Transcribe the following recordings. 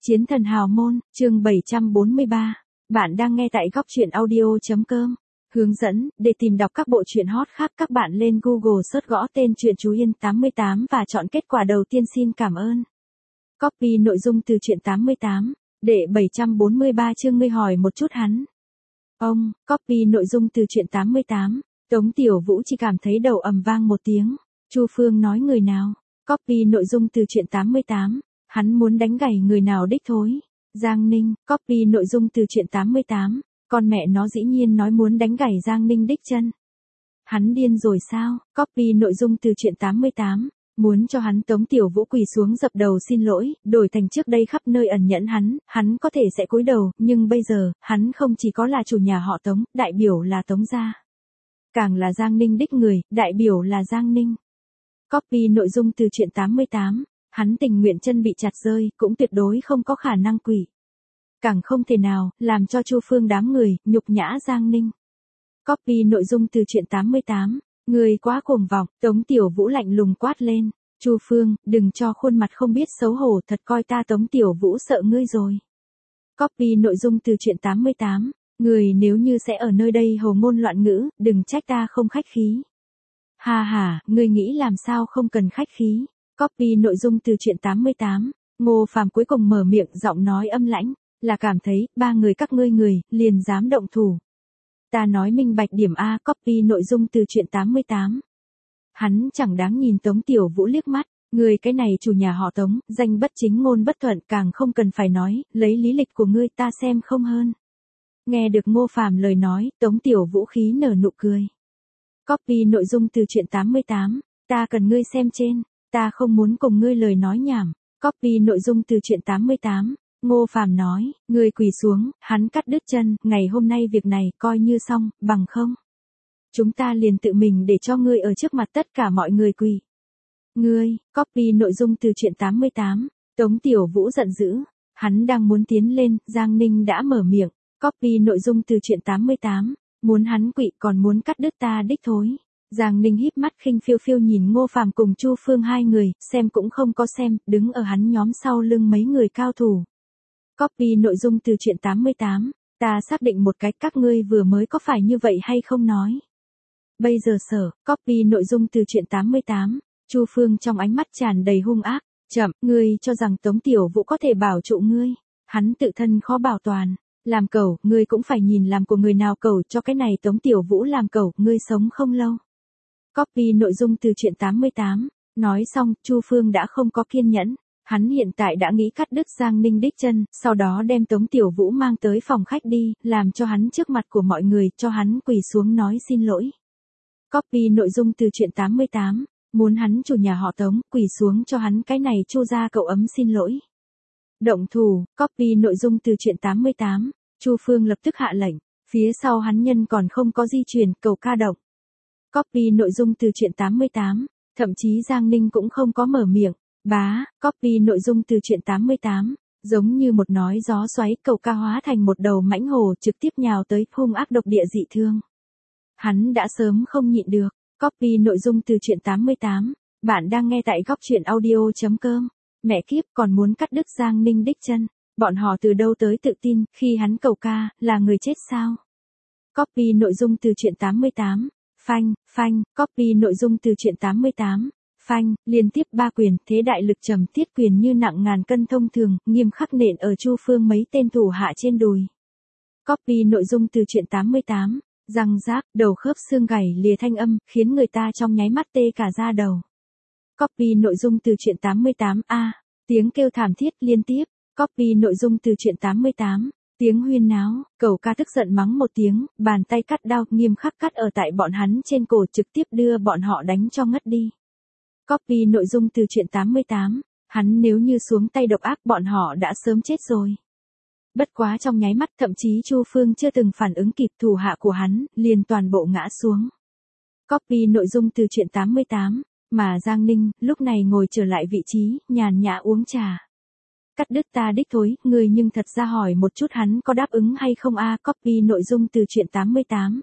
Chiến thần hào môn, chương 743. Bạn đang nghe tại góc truyện audio.com. Hướng dẫn, để tìm đọc các bộ truyện hot khác các bạn lên Google search gõ tên truyện Chú Yên 88 và chọn kết quả đầu tiên xin cảm ơn. Copy nội dung từ truyện 88, để 743 chương ngươi hỏi một chút hắn. Ông, copy nội dung từ truyện 88, Tống Tiểu Vũ chỉ cảm thấy đầu ầm vang một tiếng. Chu Phương nói người nào? Copy nội dung từ truyện 88. Hắn muốn đánh gãy người nào đích thối. Giang Ninh, copy nội dung từ truyện 88, con mẹ nó dĩ nhiên nói muốn đánh gãy Giang Ninh đích chân. Hắn điên rồi sao? Copy nội dung từ truyện 88, muốn cho hắn Tống Tiểu Vũ quỳ xuống dập đầu xin lỗi, đổi thành trước đây khắp nơi ẩn nhẫn hắn có thể sẽ cúi đầu, nhưng bây giờ, hắn không chỉ có là chủ nhà họ Tống, đại biểu là Tống gia. Càng là Giang Ninh đích người, đại biểu là Giang Ninh. Copy nội dung từ truyện 88. Hắn tình nguyện chân bị chặt rơi, cũng tuyệt đối không có khả năng quỷ. Càng không thể nào, làm cho Chu Phương đám người, nhục nhã Giang Ninh. Copy nội dung từ truyện 88. Người quá cuồng vọng, Tống Tiểu Vũ lạnh lùng quát lên. Chu Phương, đừng cho khuôn mặt không biết xấu hổ, thật coi ta Tống Tiểu Vũ sợ ngươi rồi. Copy nội dung từ truyện 88. Người nếu như sẽ ở nơi đây hồ ngôn loạn ngữ, đừng trách ta không khách khí. Ha ha, ngươi nghĩ làm sao không cần khách khí. Copy nội dung từ truyện 88, Ngô Phàm cuối cùng mở miệng giọng nói âm lãnh, là cảm thấy, ba người các ngươi người, liền dám động thủ. Ta nói minh bạch điểm A. Copy nội dung từ truyện 88. Hắn chẳng đáng nhìn Tống Tiểu Vũ liếc mắt, người cái này chủ nhà họ Tống, danh bất chính ngôn bất thuận càng không cần phải nói, lấy lý lịch của ngươi ta xem không hơn. Nghe được Ngô Phàm lời nói, Tống Tiểu Vũ khí nở nụ cười. Copy nội dung từ truyện 88, ta cần ngươi xem trên. Ta không muốn cùng ngươi lời nói nhảm. Copy nội dung từ truyện 88. Ngô Phàm nói, ngươi quỳ xuống, hắn cắt đứt chân, ngày hôm nay việc này coi như xong, bằng không. Chúng ta liền tự mình để cho ngươi ở trước mặt tất cả mọi người quỳ. Ngươi, copy nội dung từ truyện 88. Tống Tiểu Vũ giận dữ. Hắn đang muốn tiến lên, Giang Ninh đã mở miệng. Copy nội dung từ truyện 88. Muốn hắn quỳ còn muốn cắt đứt ta đích thối. Giang Ninh híp mắt khinh phiêu phiêu nhìn Ngô Phàm cùng Chu Phương hai người, xem cũng không có xem, đứng ở hắn nhóm sau lưng mấy người cao thủ. Copy nội dung từ truyện 88, ta xác định một cách các ngươi vừa mới có phải như vậy hay không nói. Bây giờ sở, copy nội dung từ truyện 88, Chu Phương trong ánh mắt tràn đầy hung ác, chậm, ngươi cho rằng Tống Tiểu Vũ có thể bảo trụ ngươi, hắn tự thân khó bảo toàn. Làm cẩu, ngươi cũng phải nhìn làm của người nào cẩu cho cái này Tống Tiểu Vũ làm cẩu, ngươi sống không lâu. Copy nội dung từ truyện 88, nói xong, Chu Phương đã không có kiên nhẫn, hắn hiện tại đã nghĩ cắt đứt Giang Ninh đích chân, sau đó đem Tống Tiểu Vũ mang tới phòng khách đi, làm cho hắn trước mặt của mọi người, cho hắn quỳ xuống nói xin lỗi. Copy nội dung từ truyện 88, muốn hắn chủ nhà họ Tống, quỳ xuống cho hắn cái này Chu gia cậu ấm xin lỗi. Động thủ, copy nội dung từ truyện 88, Chu Phương lập tức hạ lệnh, phía sau hắn nhân còn không có di chuyển, cầu ca động. Copy nội dung từ truyện 88, thậm chí Giang Ninh cũng không có mở miệng, copy nội dung từ truyện 88, giống như một nói gió xoáy cầu ca hóa thành một đầu mãnh hổ trực tiếp nhào tới hung ác độc địa dị thương. Hắn đã sớm không nhịn được, copy nội dung từ truyện 88, bạn đang nghe tại góc truyện audio.com, mẹ kiếp còn muốn cắt đứt Giang Ninh đích chân, bọn họ từ đâu tới tự tin khi hắn cầu ca, là người chết sao? Copy nội dung từ truyện 88. Phanh, copy nội dung từ truyện 88, phanh, liên tiếp ba quyền, thế đại lực trầm tiết quyền như nặng ngàn cân thông thường, nghiêm khắc nện ở Chu Phương mấy tên thủ hạ trên đùi. Copy nội dung từ truyện 88, răng rác, đầu khớp xương gãy lìa thanh âm, khiến người ta trong nháy mắt tê cả da đầu. Copy nội dung từ truyện 88A, tiếng kêu thảm thiết liên tiếp, copy nội dung từ truyện 88. Tiếng huyên náo, cầu ca tức giận mắng một tiếng, bàn tay cắt đao nghiêm khắc cắt ở tại bọn hắn trên cổ trực tiếp đưa bọn họ đánh cho ngất đi. Copy nội dung từ truyện 88, hắn nếu như xuống tay độc ác bọn họ đã sớm chết rồi. Bất quá trong nháy mắt thậm chí Chu Phương chưa từng phản ứng kịp thủ hạ của hắn, liền toàn bộ ngã xuống. Copy nội dung từ truyện 88, mà Giang Ninh lúc này ngồi trở lại vị trí, nhàn nhã uống trà. Cắt đứt ta đích thối, người nhưng thật ra hỏi một chút hắn có đáp ứng hay không a. Copy nội dung từ truyện 88.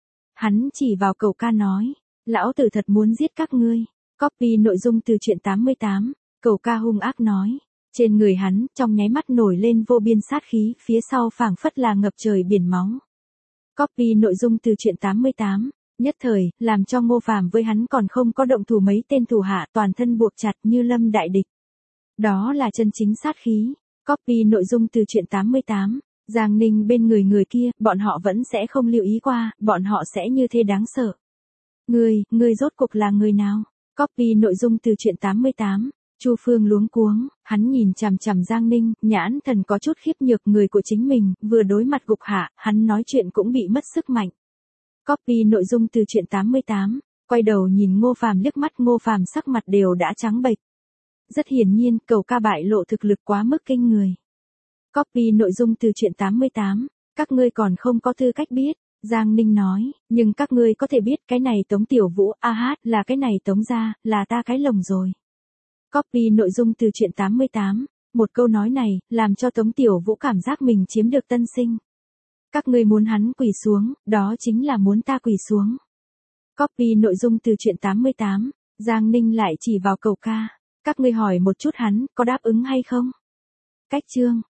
Hắn chỉ vào cầu ca nói, lão tử thật muốn giết các ngươi. Copy nội dung từ truyện 88, cầu ca hung ác nói, Trên người hắn, trong nháy mắt nổi lên vô biên sát khí, phía sau phảng phất là ngập trời biển máu. Copy nội dung từ truyện 88. Nhất thời, làm cho Ngô Phàm với hắn còn không có động thủ mấy tên thủ hạ toàn thân buộc chặt như lâm đại địch. Đó là chân chính sát khí. Copy nội dung từ truyện 88. Giang Ninh bên người kia, bọn họ vẫn sẽ không lưu ý qua, bọn họ sẽ như thế đáng sợ. Ngươi rốt cuộc là người nào? Copy nội dung từ truyện 88. Chu Phương luống cuống, hắn nhìn chằm chằm Giang Ninh, nhãn thần có chút khiếp nhược người của chính mình, vừa đối mặt gục hạ, hắn nói chuyện cũng bị mất sức mạnh. Copy nội dung từ truyện 88. Quay đầu nhìn Ngô Phàm liếc mắt, Ngô Phàm sắc mặt đều đã trắng bệch. Rất hiển nhiên, Cầu Ca bại lộ thực lực quá mức kinh người. Copy nội dung từ truyện 88. Các ngươi còn không có tư cách biết, Giang Ninh nói, nhưng các ngươi có thể biết cái này Tống Tiểu Vũ, là cái này Tống gia, là ta cái lồng rồi. Copy nội dung từ truyện 88. Một câu nói này, làm cho Tống Tiểu Vũ cảm giác mình chiếm được tân sinh. Các ngươi muốn hắn quỳ xuống, đó chính là muốn ta quỳ xuống. Copy nội dung từ truyện 88. Giang Ninh lại chỉ vào Cầu Ca. Các ngươi hỏi một chút hắn, có đáp ứng hay không? Cách chương.